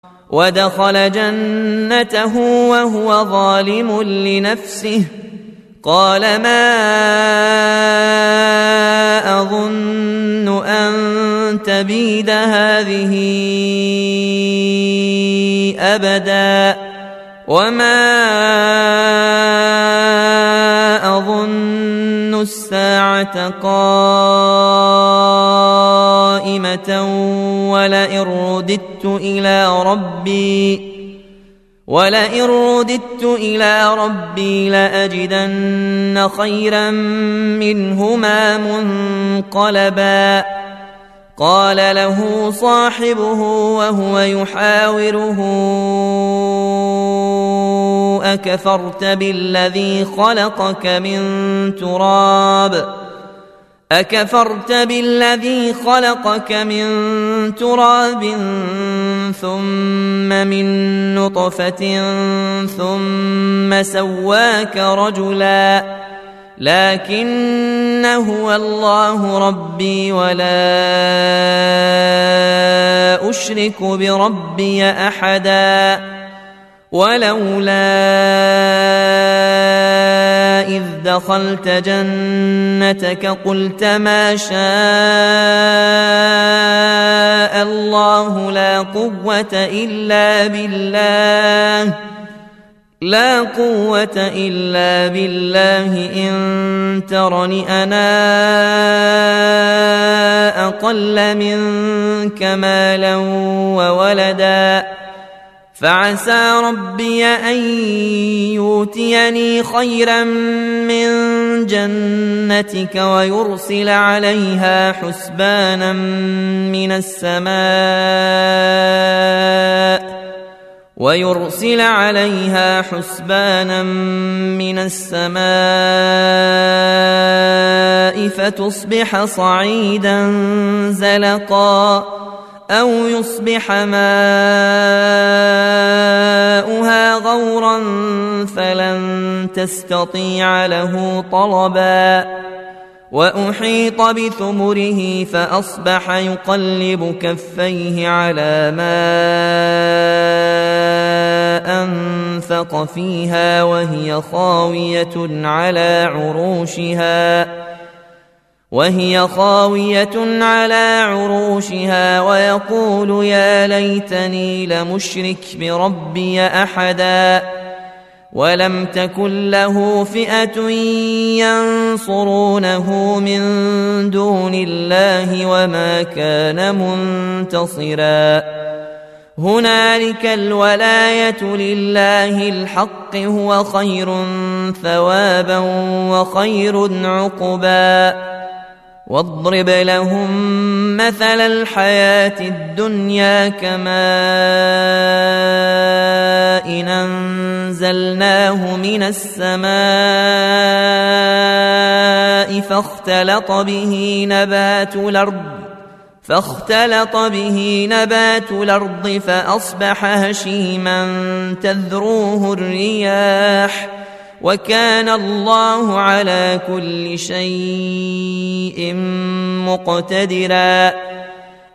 ودخل جنته وهو ظالم لنفسه قال ما أظن أن تبيد هذه أبدا وما أظن الساعة قائمة ولئن رددت إلى ربي لأجدن خيرا منهما منقلبا قال له صاحبه وهو يحاوره أكفرت بالذي خلقك من تراب ثم من نطفة ثم سواك رجلا لكن هو الله ربي ولا أشرك بربي أحدا ولولا إذ دخلت جنتك قلت ما شاء الله لا قوة إلا بالله إن ترني أنا أقل منك مالا وولدا فعسى ربي أن يؤتيني خيرا من جنتك ويرسل عليها حسبانا من السماء فتصبح صعيدا زلقا أو يصبح ماؤها غورا فلن تستطيع له طلبا وأحيط بثمره فأصبح يقلب كفيه على ما أنفق فيها وهي خاوية على عروشها ويقول يا ليتني لمشرك بربي أحدا ولم تكن له فئة ينصرونه من دون الله وما كان منتصرا هنالك الولاية لله الحق هو خير ثوابا وخير عقبا واضرب لهم مثل الحياة الدنيا كماء إن أنزلناه من السماء فاختلط به نبات الأرض فأصبح هشيما تذروه الرياح وكان الله على كل شيء مقتدرا